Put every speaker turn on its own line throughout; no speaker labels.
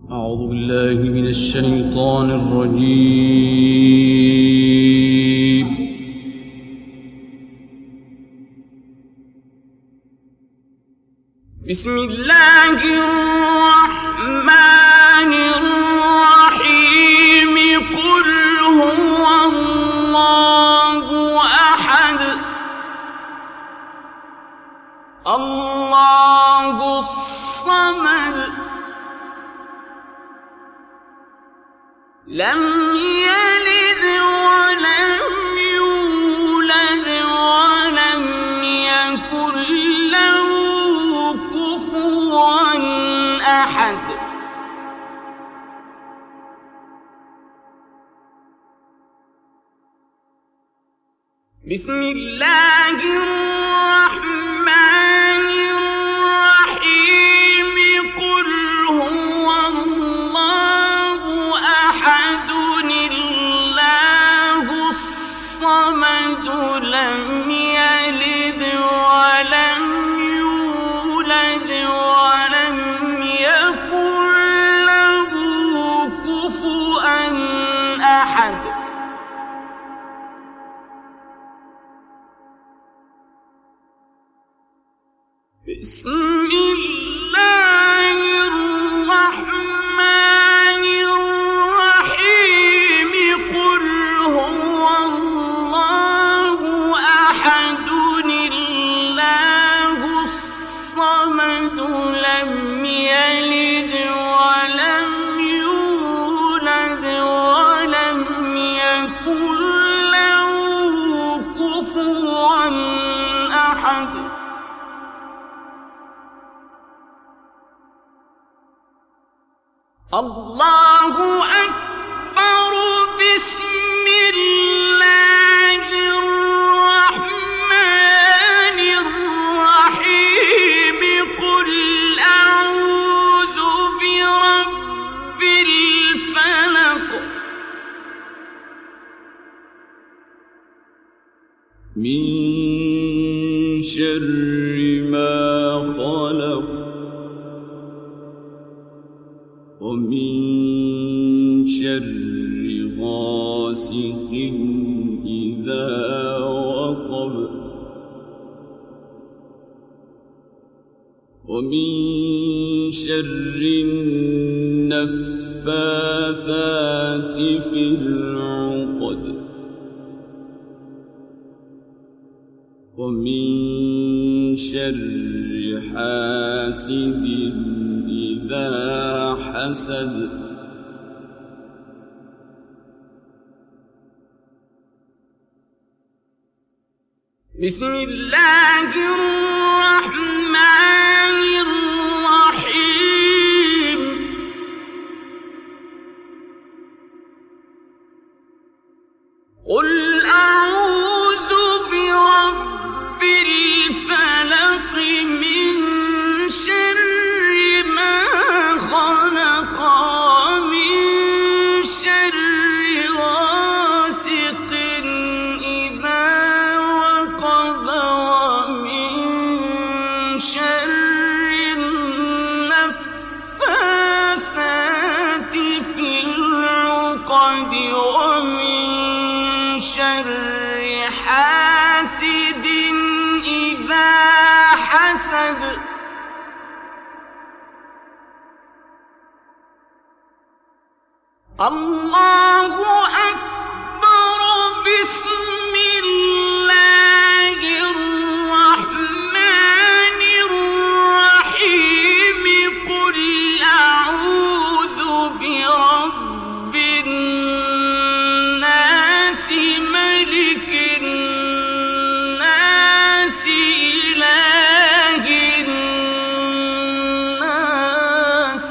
أعوذ بالله من الشيطان الرجيم. بسم الله الرحمن الرحيم. قل هو الله أحد الله الصمد لم يلد ولم يولد ولم يكن له كفوا أحد. بسم الله الرحمن الرحيم. قل هو الله أحد الله الصمد لم يلد ولم يولد ولم يكن له كفوا أحد. بسم الله الرحمن الرحيم. قل هو الله أحد الله الصمد لم يلد ولم يولد ولم يكن له كفوا أحد. الله أكبر. بسم الله الرحمن الرحيم. قل أعوذ برب الفلق من شر ما خلق ومن شر غاسق إذا وقب ومن شر النفاثات في العقد ومن شر حاسد إذا حسد. بسم الله الرحمن الرحيم. قل أعوذ برب الفلق من شر ما خلق ومن شر غاسق إذا وقب ومن شر النفاثات في العقد ومن شر حاسد إذا حسد. الله أكبر. بسم الله الرحمن الرحيم. قل أعوذ برب الناس ملك الناس إله الناس.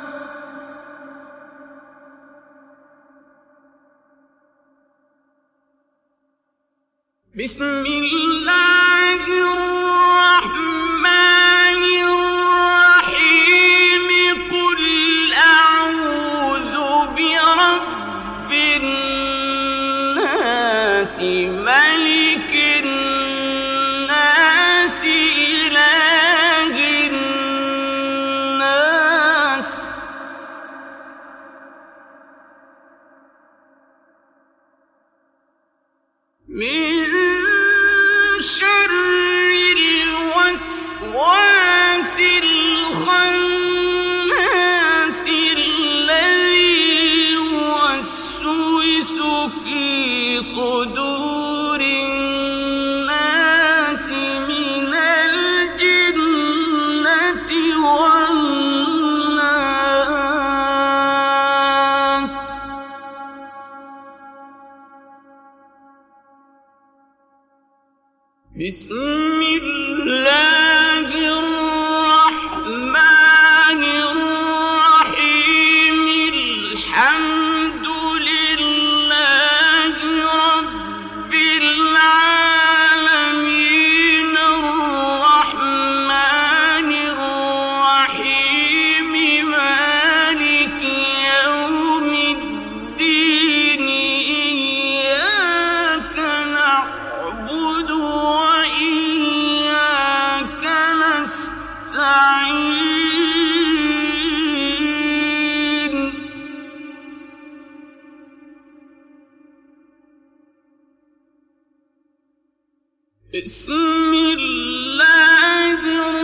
بسم الله الرحمن الرحيم. قل أعوذ برب الناس ملك الناس إله الناس من شر الوسواس الخناس الذي يوسوس في صدور الناس من الجنة والناس. بسم الله الرحمن الرحيم. الحمد لله رب العالمين الرحمن الرحيم مالك يوم الدين. إياك نعبد وإياك نستعين. بسم الله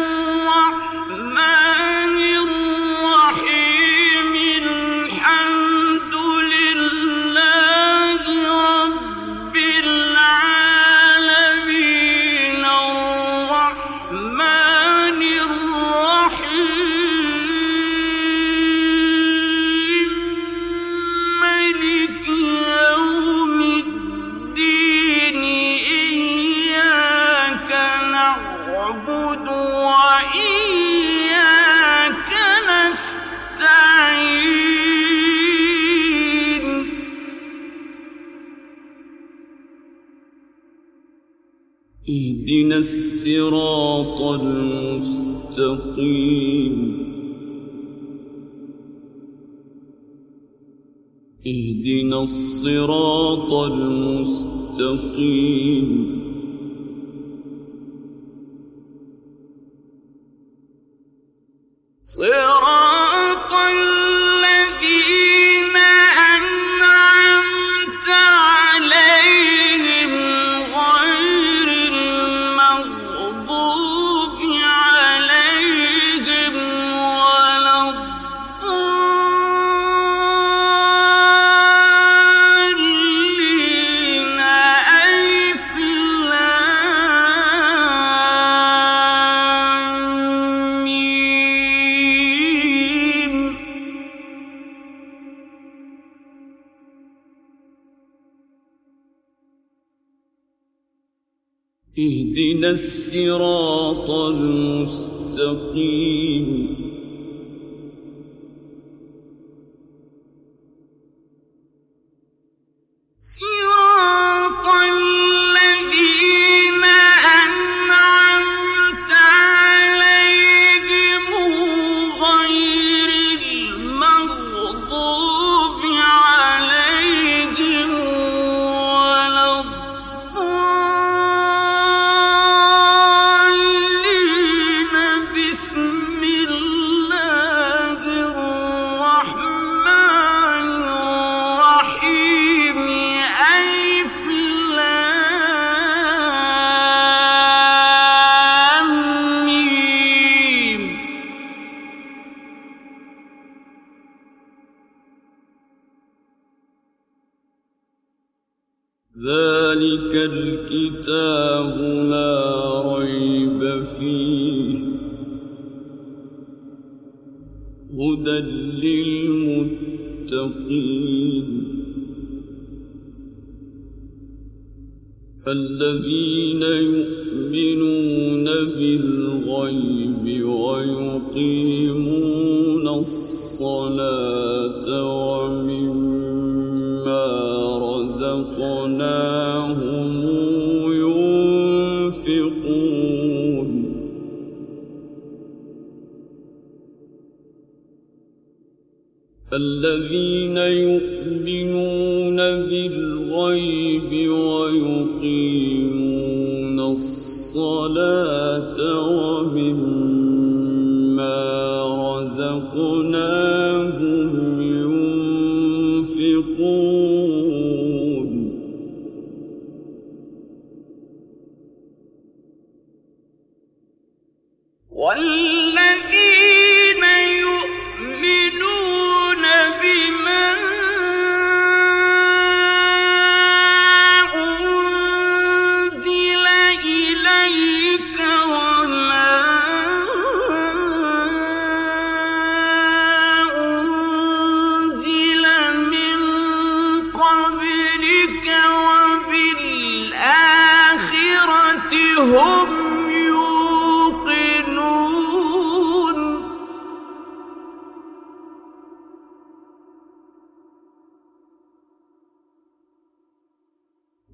الرحمن الرحيم. الحمد لله رب العالمين الرحمن الرحيم مالك يوم الدين. إياك نعبد وإياك نستعين. اهدنا الصراط المستقيم. اهدنا الصراط المستقيم. صراط الذين أنعمت عليهم غير المغضوب عليهم ولا الضالين. ألف لام ميم. اهدنا الصراط المستقيم. صراط الذين أنعمت عليهم غير المغضوب عليهم ولا الضالين. بسم الله الرحمن الرحيم. ألف لام ميم. ذلك الكتاب لا ريب فيه هدى للمتقين الذين يؤمنون بالغيب ويقيمون الصلاة ومما رزقناهم ينفقون. الذين يؤمنون بالغيب ويقيمون الصلاة ومما رزقناهم ينفقون.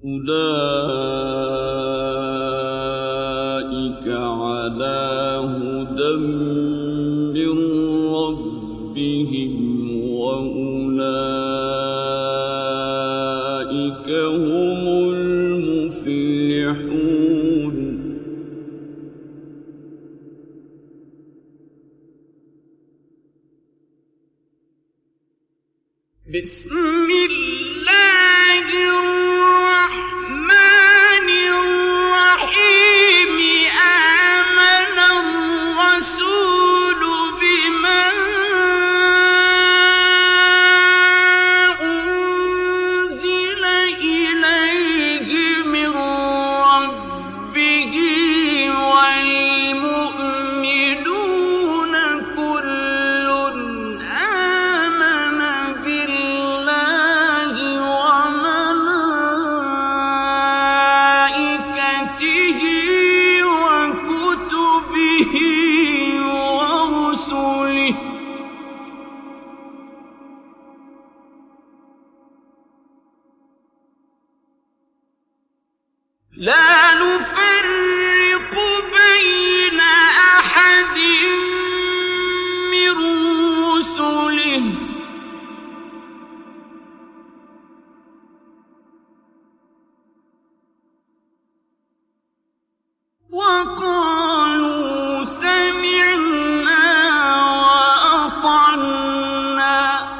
أولئك على هدى من ربهم وأولئك هم المفلحون. بسم الله الرحمن الرحيم. آمن الرسول بما أنزل إليه من ربه والمؤمنون كل آمن بالله وملائكته وكتبه ورسله لا نفرق بين أحد من رسله وقالوا سمعنا وأطعنا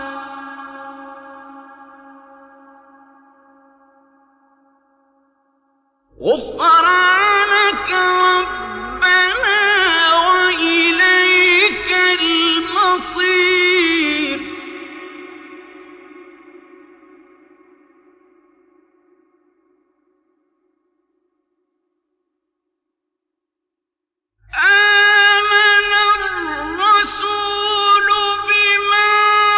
غفرانك ربنا وإليك المصير. آمن الرسول بما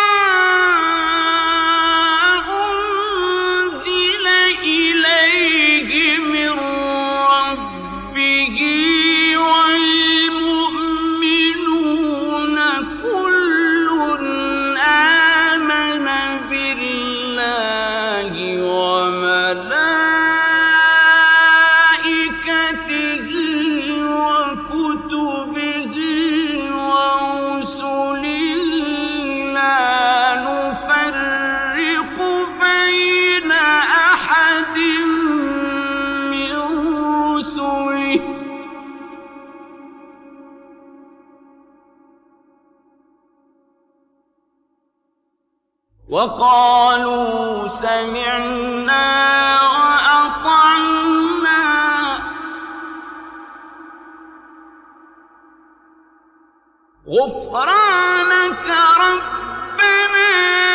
أنزل إليه من ربه والمؤمنون كل آمن بالله وملائكته وكتبه ورسله لا نفرق بين أحد من رسله وقالوا سمعنا وأطعنا غفرانك ربنا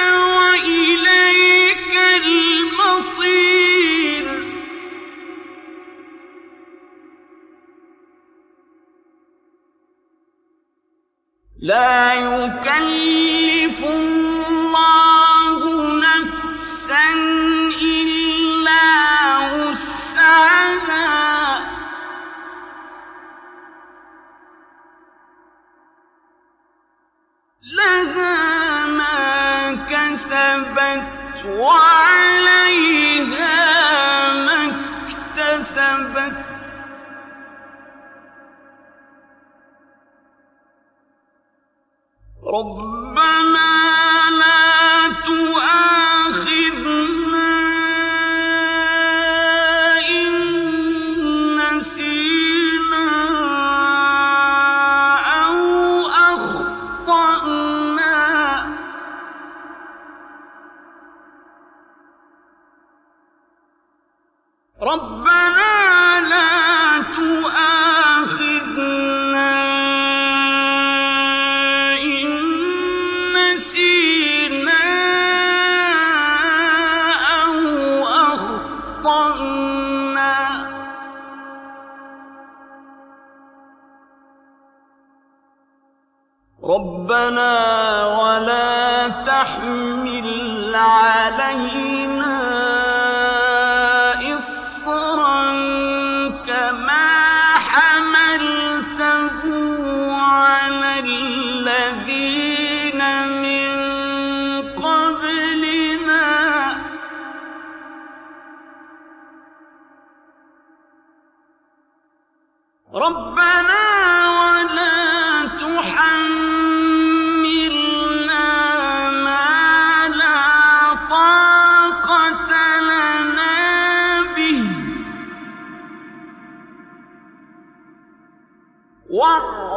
وإليك المصير. لا يكلف الله نفسا إلا وسعها لها ما كسبت وعليها ما اكتسبت. ربنا لا تؤاخذنا إن نسينا أو أخطأنا. ربنا لا تؤاخذنا إن نسينا أو أخطأنا. ربنا ولا تحمل علينا إصرا كما حملته على الذين من قبلنا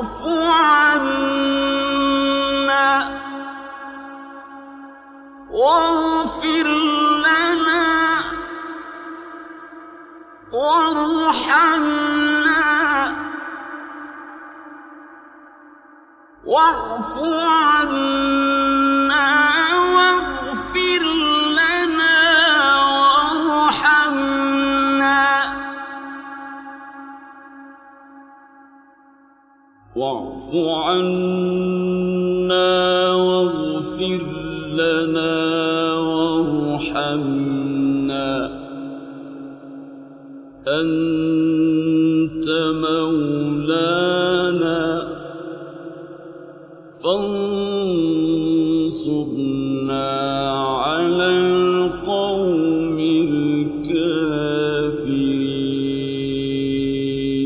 واعف عنا واغفر لنا وارحمنا واعف عنا واغفر لنا وارحمنا واعف عنا واغفر لنا وارحمنا أنت مولانا فانصرنا على القوم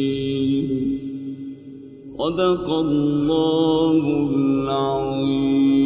الكافرين. صدق الله العظيم.